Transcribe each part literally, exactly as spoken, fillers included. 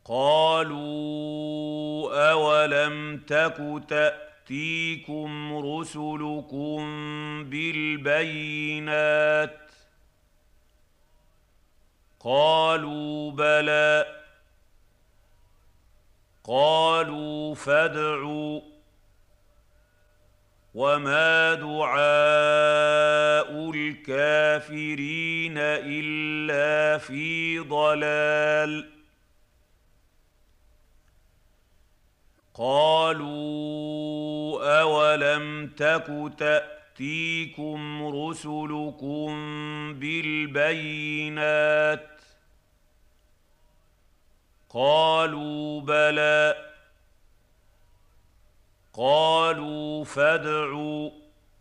قالوا أولم تك تأتيكم رسلكم بالبينات قالوا بلى قالوا فادعوا وما دعاء الكافرين إلا في ضلال قالوا أولم تك تأتيكم رسلكم بالبينات قالوا بلى قالوا فادعوا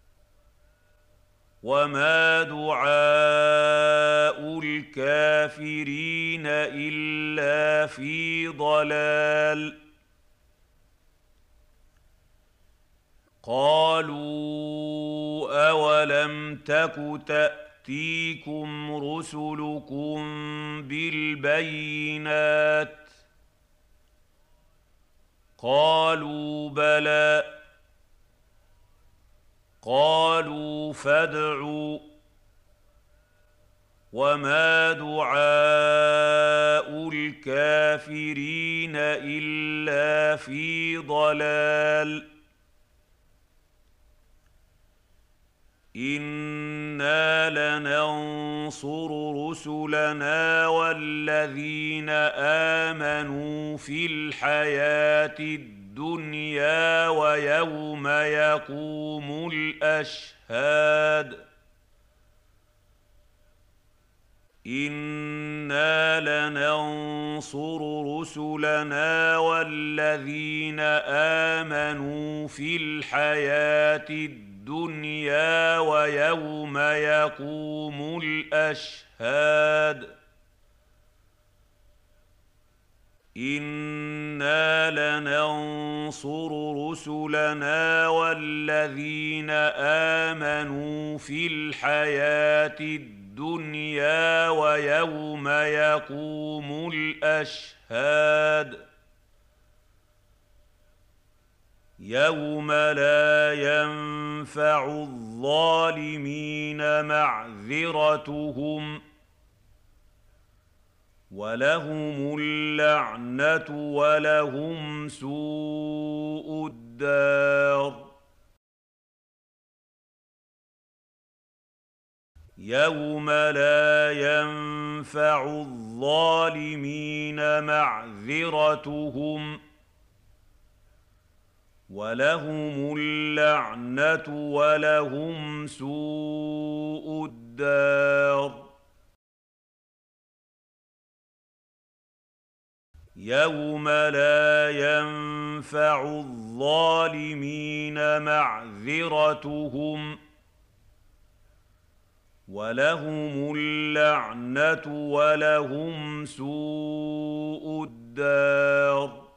وما دعاء الكافرين إلا في ضلال قالوا أولم تك تأتيكم رسلكم بالبينات قالوا بلى قالوا فادعوا وما دعاء الكافرين إلا في ضلال إنا لننصر رسلنا والذين آمنوا في الحياة الدنيا ويوم يقوم الأشهاد إنا لننصر رسلنا والذين آمنوا في الحياة الدنيا الدنيا ويوم يقوم الأشهاد إنا لننصر رسلنا والذين آمنوا في الحياة الدنيا ويوم يقوم الأشهاد يوم لا ينفع الظالمين معذرتهم ولهم اللعنة ولهم سوء الدار يوم لا ينفع الظالمين معذرتهم ولهم اللعنة ولهم سوء الدار يوم لا ينفع الظالمين معذرتهم ولهم اللعنة ولهم سوء الدار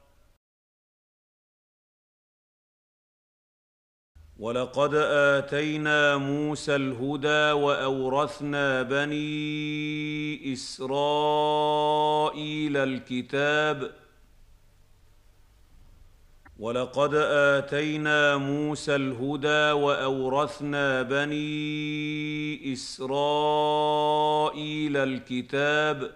ولقد آتينا موسى الهدى وأورثنا بني إسرائيل الكتاب ولقد آتينا موسى الهدى وأورثنا بني إسرائيل الكتاب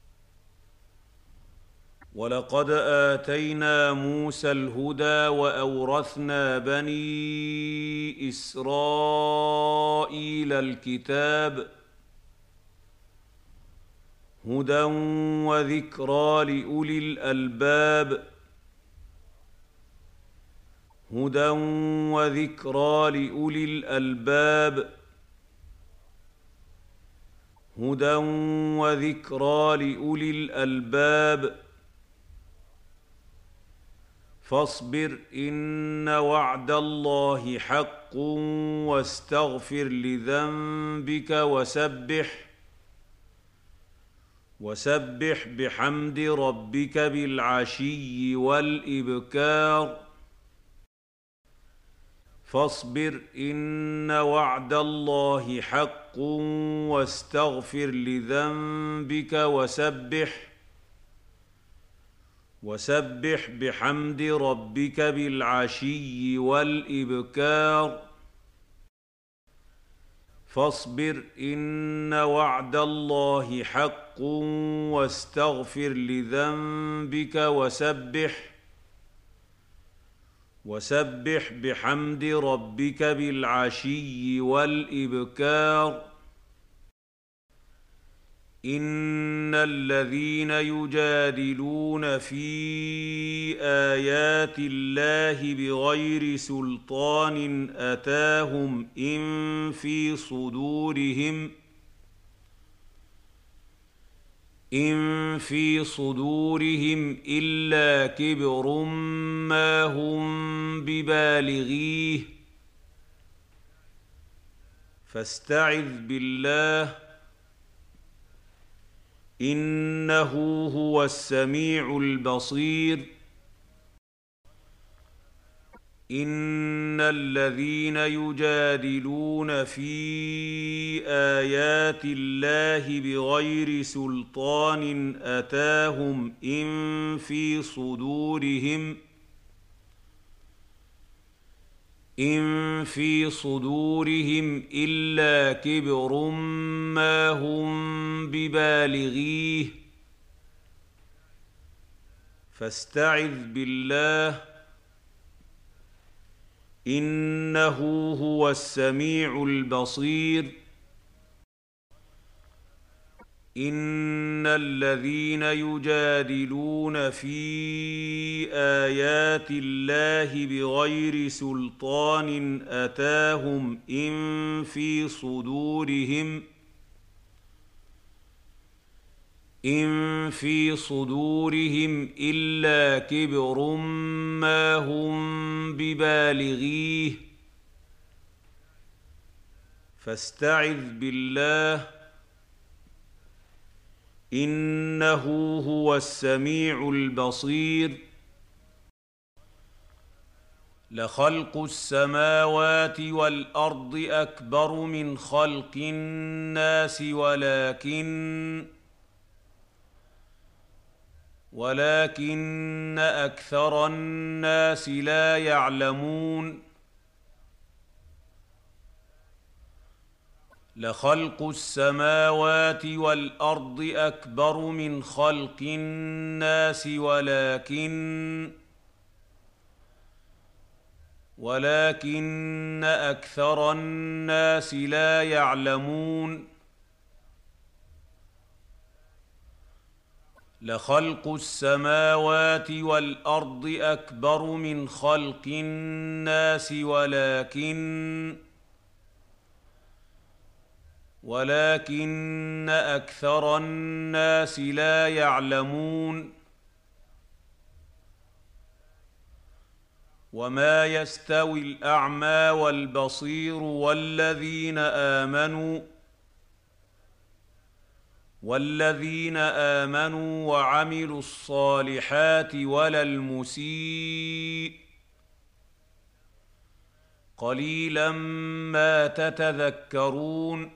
ولقد آتينا موسى الهدى وأورثنا بني إسرائيل الكتاب هدى وذكرى لأولي الألباب هدى وذكرى لأولي الألباب هدى وذكرى لأولي الألباب فاصبر إن وعد الله حق واستغفر لذنبك وسبح وسبح بحمد ربك بالعشي والإبكار فاصبر إن وعد الله حق واستغفر لذنبك وسبح وسبح بحمد ربك بالعشي والإبكار فاصبر إن وعد الله حق واستغفر لذنبك وسبح وسبح بحمد ربك بالعشي والإبكار إن الذين يجادلون في آيات الله بغير سلطان أتاهم إن في صدورهم إن في صدورهم إلا كبر ما هم ببالغيه فاستعذ بالله إنه هو السميع البصير إن الذين يجادلون في آيات الله بغير سلطان أتاهم إن في صدورهم إن في صدورهم إلا كبر ما هم ببالغيه فاستعذ بالله إنه هو السميع البصير إن الذين يجادلون في آيات الله بغير سلطان أتاهم إن في صدورهم إن في صدورهم إلا كبر ما هم ببالغيه فاستعذ بالله إنه هو السميع البصير لخلق السماوات والأرض أكبر من خلق الناس ولكن ولكن أكثر الناس لا يعلمون لخلق السماوات والأرض أكبر من خلق الناس ولكن ولكن أكثر الناس لا يعلمون لخلق السماوات والأرض أكبر من خلق الناس ولكن ولكن أكثر الناس لا يعلمون وما يستوي الأعمى والبصير والذين آمنوا والذين آمنوا وعملوا الصالحات ولا المسيء قليلا ما تتذكرون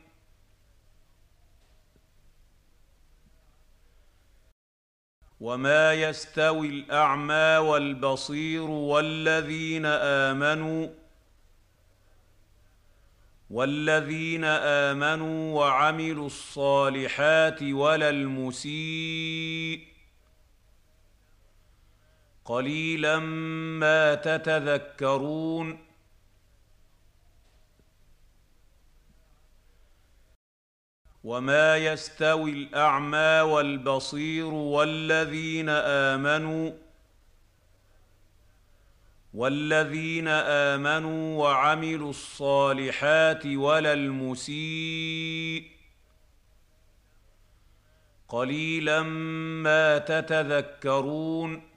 وما يستوي الأعمى والبصير والذين آمنوا والذين آمنوا وعملوا الصالحات ولا المسيء قليلا ما تتذكرون وما يستوي الأعمى والبصير والذين آمنوا والذين آمنوا وعملوا الصالحات ولا المسيء قليلا ما تتذكرون